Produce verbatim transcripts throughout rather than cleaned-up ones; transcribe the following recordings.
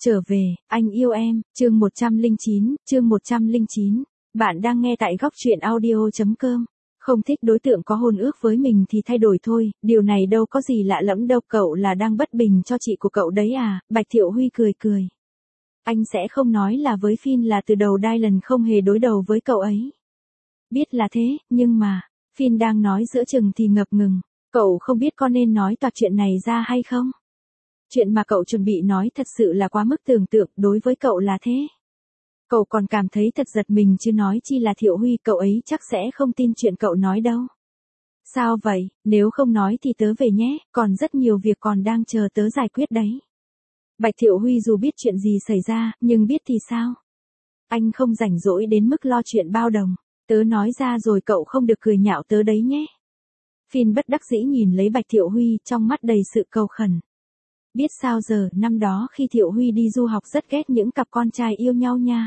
Trở về, anh yêu em, chương một trăm lẻ chín, chương một trăm lẻ chín. Bạn đang nghe tại góc truyện audio.com. Không thích đối tượng có hôn ước với mình thì thay đổi thôi, điều này đâu có gì lạ lẫm đâu, cậu là đang bất bình cho chị của cậu đấy à, Bạch Thiệu Huy cười cười. Anh sẽ không nói là với Phin là từ đầu Dylan không hề đối đầu với cậu ấy. Biết là thế, nhưng mà, Phin đang nói giữa chừng thì ngập ngừng, cậu không biết có nên nói toạc chuyện này ra hay không? Chuyện mà cậu chuẩn bị nói thật sự là quá mức tưởng tượng, đối với cậu là thế. Cậu còn cảm thấy thật giật mình chứ nói chi là Thiệu Huy, cậu ấy chắc sẽ không tin chuyện cậu nói đâu. Sao vậy, nếu không nói thì tớ về nhé, còn rất nhiều việc còn đang chờ tớ giải quyết đấy. Bạch Thiệu Huy dù biết chuyện gì xảy ra, nhưng biết thì sao? Anh không rảnh rỗi đến mức lo chuyện bao đồng, tớ nói ra rồi cậu không được cười nhạo tớ đấy nhé. Phin bất đắc dĩ nhìn lấy Bạch Thiệu Huy, trong mắt đầy sự cầu khẩn. Biết sao giờ, năm đó khi Thiệu Huy đi du học rất ghét những cặp con trai yêu nhau nha.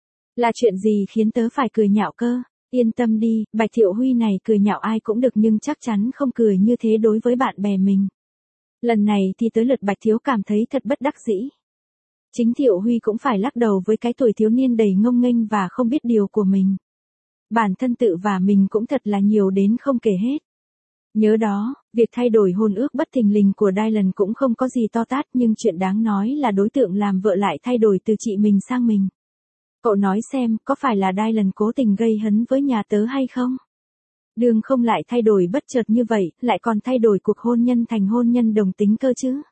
Là chuyện gì khiến tớ phải cười nhạo cơ? Yên tâm đi, Bạch Thiệu Huy này cười nhạo ai cũng được nhưng chắc chắn không cười như thế đối với bạn bè mình. Lần này thì tới lượt Bạch Thiếu cảm thấy thật bất đắc dĩ. Chính Thiệu Huy cũng phải lắc đầu với cái tuổi thiếu niên đầy ngông nghênh và không biết điều của mình. Bản thân tự và mình cũng thật là nhiều đến không kể hết. Nhớ đó, việc thay đổi hôn ước bất thình lình của Dylan cũng không có gì to tát, nhưng chuyện đáng nói là đối tượng làm vợ lại thay đổi từ chị mình sang mình. Cậu nói xem, có phải là Dylan cố tình gây hấn với nhà tớ hay không? Đường không lại thay đổi bất chợt như vậy, lại còn thay đổi cuộc hôn nhân thành hôn nhân đồng tính cơ chứ.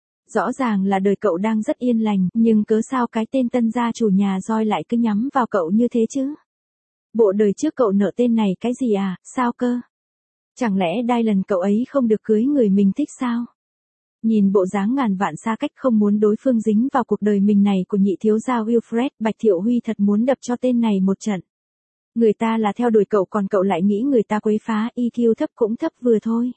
Rõ ràng là đời cậu đang rất yên lành, nhưng cớ sao cái tên tân gia chủ nhà roi lại cứ nhắm vào cậu như thế chứ? Bộ đời trước cậu nợ tên này cái gì à, sao cơ? Chẳng lẽ Dylan cậu ấy không được cưới người mình thích sao? Nhìn bộ dáng ngàn vạn xa cách không muốn đối phương dính vào cuộc đời mình này của nhị thiếu gia Wilfred, Bạch Thiệu Huy thật muốn đập cho tên này một trận. Người ta là theo đuổi cậu còn cậu lại nghĩ người ta quấy phá, i kiu thấp cũng thấp vừa thôi.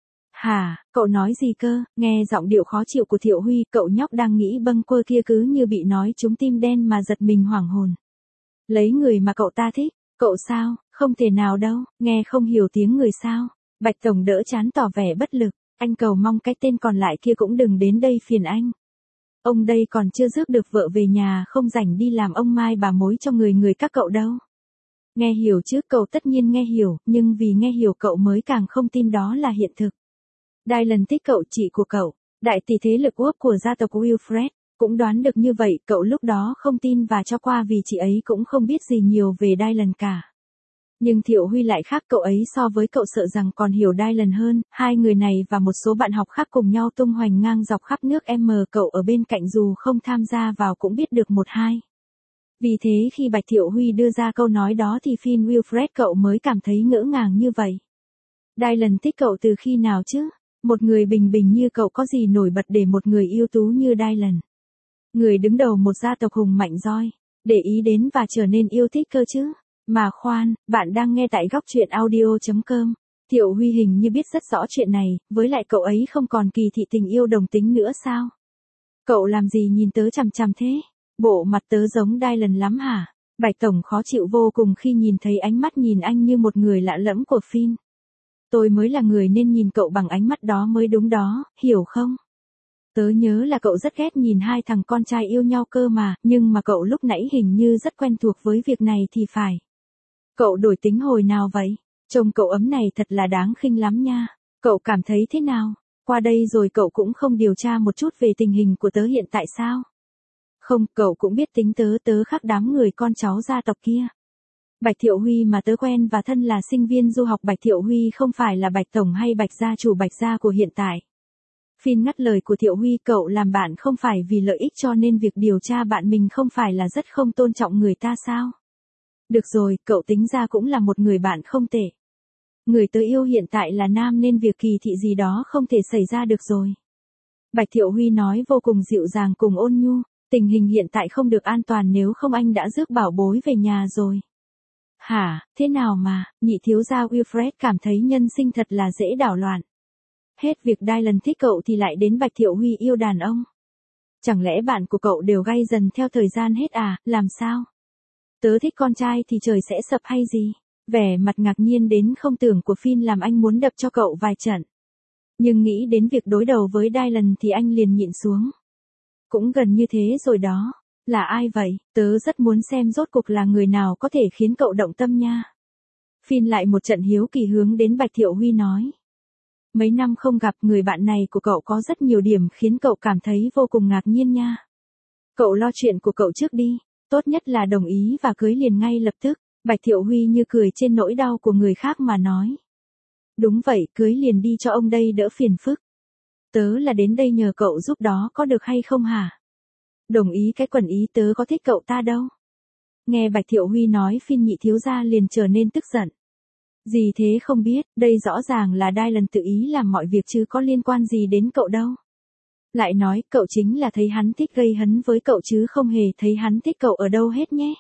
Hả, cậu nói gì cơ? Nghe giọng điệu khó chịu của Thiệu Huy, cậu nhóc đang nghĩ bâng quơ kia cứ như bị nói trúng tim đen mà giật mình hoảng hồn. Lấy người mà cậu ta thích, cậu sao, không thể nào đâu, nghe không hiểu tiếng người sao? Bạch Tổng đỡ chán tỏ vẻ bất lực, anh cầu mong cái tên còn lại kia cũng đừng đến đây phiền anh. Ông đây còn chưa rước được vợ về nhà, không rảnh đi làm ông mai bà mối cho người người các cậu đâu. Nghe hiểu chứ, cậu tất nhiên nghe hiểu, nhưng vì nghe hiểu cậu mới càng không tin đó là hiện thực. Dylan thích cậu, chị của cậu, đại tỷ thế lực úp của gia tộc Wilfred, cũng đoán được như vậy, cậu lúc đó không tin và cho qua vì chị ấy cũng không biết gì nhiều về Dylan cả. Nhưng Thiệu Huy lại khác, cậu ấy so với cậu sợ rằng còn hiểu Dylan hơn, hai người này và một số bạn học khác cùng nhau tung hoành ngang dọc khắp nước M, cậu ở bên cạnh dù không tham gia vào cũng biết được một hai. Vì thế khi Bạch Thiệu Huy đưa ra câu nói đó thì Phin Wilfred cậu mới cảm thấy ngỡ ngàng như vậy. Dylan thích cậu từ khi nào chứ? Một người bình bình như cậu có gì nổi bật để một người ưu tú như Dylan? Người đứng đầu một gia tộc hùng mạnh roi, để ý đến và trở nên yêu thích cơ chứ? Mà khoan, bạn đang nghe tại góc truyện audio.com. Thiệu Huy hình như biết rất rõ chuyện này, với lại cậu ấy không còn kỳ thị tình yêu đồng tính nữa sao? Cậu làm gì nhìn tớ chằm chằm thế? Bộ mặt tớ giống Dylan lắm hả? Bạch Tổng khó chịu vô cùng khi nhìn thấy ánh mắt nhìn anh như một người lạ lẫm của Phin. Tôi mới là người nên nhìn cậu bằng ánh mắt đó mới đúng đó, hiểu không? Tớ nhớ là cậu rất ghét nhìn hai thằng con trai yêu nhau cơ mà, nhưng mà cậu lúc nãy hình như rất quen thuộc với việc này thì phải. Cậu đổi tính hồi nào vậy? Trông cậu ấm này thật là đáng khinh lắm nha. Cậu cảm thấy thế nào? Qua đây rồi cậu cũng không điều tra một chút về tình hình của tớ hiện tại sao? Không, cậu cũng biết tính tớ, tớ khác đám người con cháu gia tộc kia. Bạch Thiệu Huy mà tớ quen và thân là sinh viên du học, Bạch Thiệu Huy không phải là Bạch Tổng hay Bạch gia chủ Bạch gia của hiện tại. Phin ngắt lời của Thiệu Huy, cậu làm bạn không phải vì lợi ích cho nên việc điều tra bạn mình không phải là rất không tôn trọng người ta sao? Được rồi, cậu tính ra cũng là một người bạn không tệ. Người tớ yêu hiện tại là nam nên việc kỳ thị gì đó không thể xảy ra được rồi. Bạch Thiệu Huy nói vô cùng dịu dàng cùng ôn nhu, tình hình hiện tại không được an toàn nếu không anh đã rước bảo bối về nhà rồi. Hả, thế nào mà, nhị thiếu gia Wilfred cảm thấy nhân sinh thật là dễ đảo loạn. Hết việc Dylan thích cậu thì lại đến Bạch Thiệu Huy yêu đàn ông. Chẳng lẽ bạn của cậu đều gay dần theo thời gian hết à, làm sao? Tớ thích con trai thì trời sẽ sập hay gì? Vẻ mặt ngạc nhiên đến không tưởng của Phin làm anh muốn đập cho cậu vài trận. Nhưng nghĩ đến việc đối đầu với Dylan thì anh liền nhịn xuống. Cũng gần như thế rồi đó. Là ai vậy? Tớ rất muốn xem rốt cuộc là người nào có thể khiến cậu động tâm nha. Phin lại một trận hiếu kỳ hướng đến Bạch Thiệu Huy nói. Mấy năm không gặp, người bạn này của cậu có rất nhiều điểm khiến cậu cảm thấy vô cùng ngạc nhiên nha. Cậu lo chuyện của cậu trước đi, tốt nhất là đồng ý và cưới liền ngay lập tức. Bạch Thiệu Huy như cười trên nỗi đau của người khác mà nói. Đúng vậy, cưới liền đi cho ông đây đỡ phiền phức. Tớ là đến đây nhờ cậu giúp đó, có được hay không hả? Đồng ý cái quần ý, tớ có thích cậu ta đâu. Nghe Bạch Thiệu Huy nói, Phin nhị thiếu gia liền trở nên tức giận. Gì thế không biết, đây rõ ràng là Dylan tự ý làm mọi việc chứ có liên quan gì đến cậu đâu. Lại nói, cậu chính là thấy hắn thích gây hấn với cậu chứ không hề thấy hắn thích cậu ở đâu hết nhé.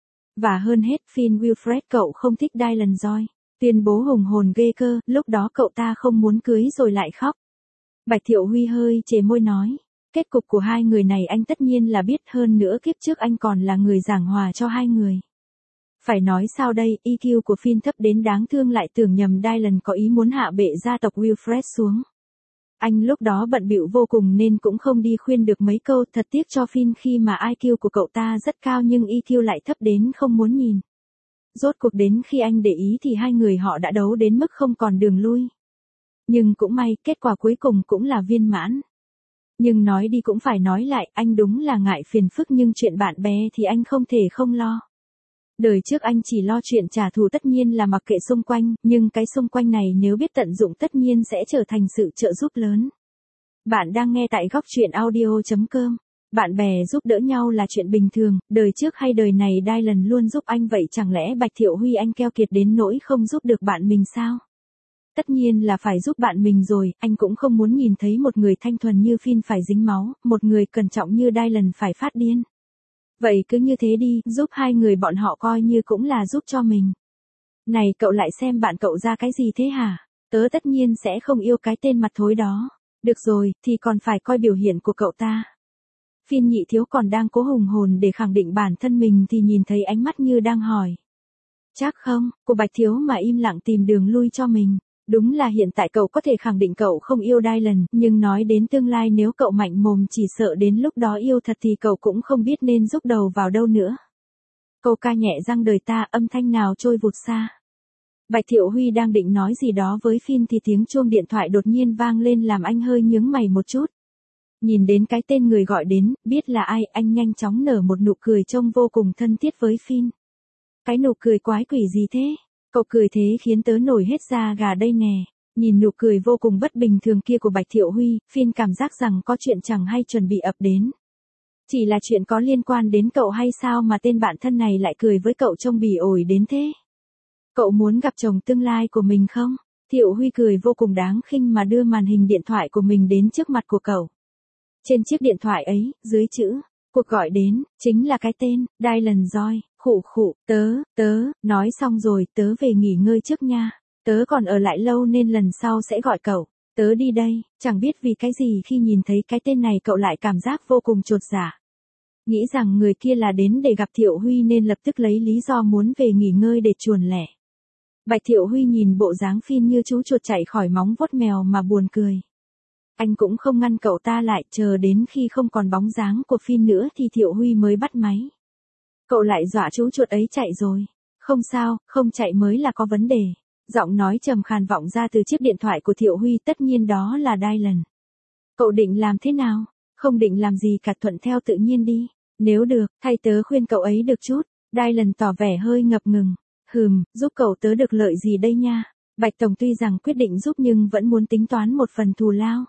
Và hơn hết, Phin Wilfred, cậu không thích Dylan rồi. Tuyên bố hùng hồn ghê cơ, lúc đó cậu ta không muốn cưới rồi lại khóc. Bạch Thiệu Huy hơi chề môi nói. Kết cục của hai người này anh tất nhiên là biết, hơn nữa kiếp trước anh còn là người giảng hòa cho hai người. Phải nói sao đây, e quy của Phin thấp đến đáng thương, lại tưởng nhầm Dylan có ý muốn hạ bệ gia tộc Wilfred xuống. Anh lúc đó bận bịu vô cùng nên cũng không đi khuyên được mấy câu, thật tiếc cho Phin khi mà i kiu của cậu ta rất cao nhưng e quy lại thấp đến không muốn nhìn. Rốt cuộc đến khi anh để ý thì hai người họ đã đấu đến mức không còn đường lui. Nhưng cũng may, kết quả cuối cùng cũng là viên mãn. Nhưng nói đi cũng phải nói lại, anh đúng là ngại phiền phức nhưng chuyện bạn bè thì anh không thể không lo. Đời trước anh chỉ lo chuyện trả thù, tất nhiên là mặc kệ xung quanh, nhưng cái xung quanh này nếu biết tận dụng tất nhiên sẽ trở thành sự trợ giúp lớn. Bạn đang nghe tại góc truyện audio chấm com. Bạn bè giúp đỡ nhau là chuyện bình thường, đời trước hay đời này Dylan luôn giúp anh, vậy chẳng lẽ Bạch Thiệu Huy anh keo kiệt đến nỗi không giúp được bạn mình sao? Tất nhiên là phải giúp bạn mình rồi, anh cũng không muốn nhìn thấy một người thanh thuần như Phin phải dính máu, một người cẩn trọng như Dylan phải phát điên. Vậy cứ như thế đi, giúp hai người bọn họ coi như cũng là giúp cho mình. Này cậu lại xem bạn cậu ra cái gì thế hả? Tớ tất nhiên sẽ không yêu cái tên mặt thối đó. Được rồi, thì còn phải coi biểu hiện của cậu ta. Phin nhị thiếu còn đang cố hùng hồn để khẳng định bản thân mình thì nhìn thấy ánh mắt như đang hỏi. Chắc không, của Bạch thiếu mà im lặng tìm đường lui cho mình. Đúng là hiện tại cậu có thể khẳng định cậu không yêu Dylan, nhưng nói đến tương lai nếu cậu mạnh mồm chỉ sợ đến lúc đó yêu thật thì cậu cũng không biết nên rúc đầu vào đâu nữa. Câu ca nhẹ răng đời ta, âm thanh nào trôi vụt xa. Bạch Thiệu Huy đang định nói gì đó với Phin thì tiếng chuông điện thoại đột nhiên vang lên làm anh hơi nhướng mày một chút. Nhìn đến cái tên người gọi đến, biết là ai, anh nhanh chóng nở một nụ cười trông vô cùng thân thiết với Phin. Cái nụ cười quái quỷ gì thế? Cậu cười thế khiến tớ nổi hết da gà đây nè. Nhìn nụ cười vô cùng bất bình thường kia của Bạch Thiệu Huy, Phin cảm giác rằng có chuyện chẳng hay chuẩn bị ập đến. Chỉ là chuyện có liên quan đến cậu hay sao mà tên bạn thân này lại cười với cậu trông bỉ ổi đến thế? Cậu muốn gặp chồng tương lai của mình không? Thiệu Huy cười vô cùng đáng khinh mà đưa màn hình điện thoại của mình đến trước mặt của cậu. Trên chiếc điện thoại ấy, dưới chữ, cuộc gọi đến, chính là cái tên, Dylan Joy, khụ khụ, tớ, tớ, nói xong rồi, tớ về nghỉ ngơi trước nha. Tớ còn ở lại lâu nên lần sau sẽ gọi cậu. Tớ đi đây, chẳng biết vì cái gì khi nhìn thấy cái tên này cậu lại cảm giác vô cùng chột dạ. Nghĩ rằng người kia là đến để gặp Thiệu Huy nên lập tức lấy lý do muốn về nghỉ ngơi để chuồn lẻ. Bạch Thiệu Huy nhìn bộ dáng Phin như chú chuột chạy khỏi móng vuốt mèo mà buồn cười. Anh cũng không ngăn cậu ta lại, chờ đến khi không còn bóng dáng của Phin nữa thì Thiệu Huy mới bắt máy. Cậu lại dọa chú chuột ấy chạy rồi. Không sao, không chạy mới là có vấn đề. Giọng nói trầm khàn vọng ra từ chiếc điện thoại của Thiệu Huy, tất nhiên đó là Dylan. Cậu định làm thế nào? Không định làm gì cả, thuận theo tự nhiên đi. Nếu được, thay tớ khuyên cậu ấy được chút. Dylan tỏ vẻ hơi ngập ngừng. Hừm, giúp cậu tớ được lợi gì đây nha? Bạch Tổng tuy rằng quyết định giúp nhưng vẫn muốn tính toán một phần thù lao.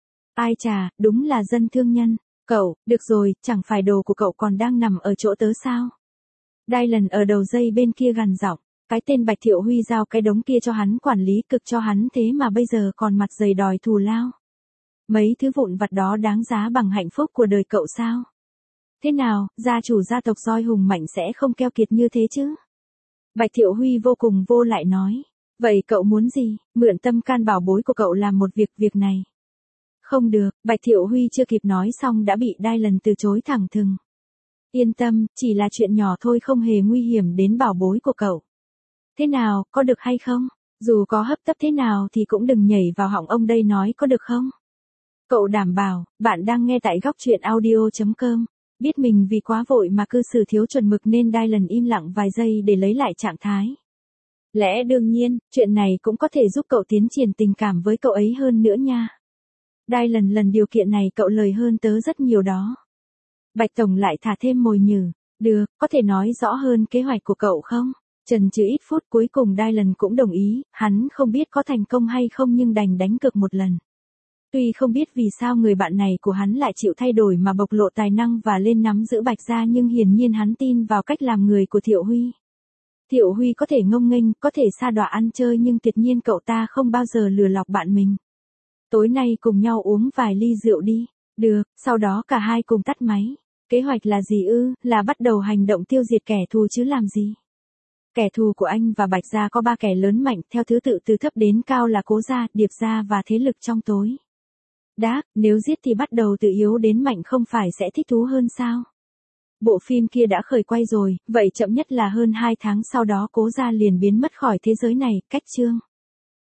Ai chà, đúng là dân thương nhân. Cậu, được rồi, chẳng phải đồ của cậu còn đang nằm ở chỗ tớ sao? Dylan ở đầu dây bên kia gằn giọng. Cái tên Bạch Thiệu Huy giao cái đống kia cho hắn quản lý, cực cho hắn thế mà bây giờ còn mặt dày đòi thù lao. Mấy thứ vụn vặt đó đáng giá bằng hạnh phúc của đời cậu sao? Thế nào, gia chủ gia tộc Joy hùng mạnh sẽ không keo kiệt như thế chứ? Bạch Thiệu Huy vô cùng vô lại nói. Vậy cậu muốn gì? Mượn tâm can bảo bối của cậu làm một việc việc này. Không được, Bạch Thiệu Huy chưa kịp nói xong đã bị Dylan từ chối thẳng thừng. Yên tâm, chỉ là chuyện nhỏ thôi, không hề nguy hiểm đến bảo bối của cậu. Thế nào, có được hay không? Dù có hấp tấp thế nào thì cũng đừng nhảy vào họng ông đây, nói có được không? Cậu đảm bảo, bạn đang nghe tại góc truyện audio chấm com. Biết mình vì quá vội mà cư xử thiếu chuẩn mực nên Dylan im lặng vài giây để lấy lại trạng thái. Lẽ đương nhiên, chuyện này cũng có thể giúp cậu tiến triển tình cảm với cậu ấy hơn nữa nha. Dylan lần điều kiện này cậu lời hơn tớ rất nhiều đó. Bạch Tổng lại thả thêm mồi nhử. Được, có thể nói rõ hơn kế hoạch của cậu không? Chần chừ ít phút cuối cùng Dylan cũng đồng ý, hắn không biết có thành công hay không nhưng đành đánh cược một lần. Tuy không biết vì sao người bạn này của hắn lại chịu thay đổi mà bộc lộ tài năng và lên nắm giữ Bạch gia nhưng hiển nhiên hắn tin vào cách làm người của Thiệu Huy. Thiệu Huy có thể ngông nghênh, có thể sa đọa ăn chơi nhưng tuyệt nhiên cậu ta không bao giờ lừa lọc bạn mình. Tối nay cùng nhau uống vài ly rượu đi. Được, sau đó cả hai cùng tắt máy. Kế hoạch là gì ư, là bắt đầu hành động tiêu diệt kẻ thù chứ làm gì. Kẻ thù của anh và Bạch gia có ba kẻ lớn mạnh theo thứ tự từ thấp đến cao là Cố gia, Điệp gia và thế lực trong tối. Đáp, nếu giết thì bắt đầu từ yếu đến mạnh không phải sẽ thích thú hơn sao? Bộ phim kia đã khởi quay rồi, vậy chậm nhất là hơn hai tháng sau đó Cố gia liền biến mất khỏi thế giới này, cách chương.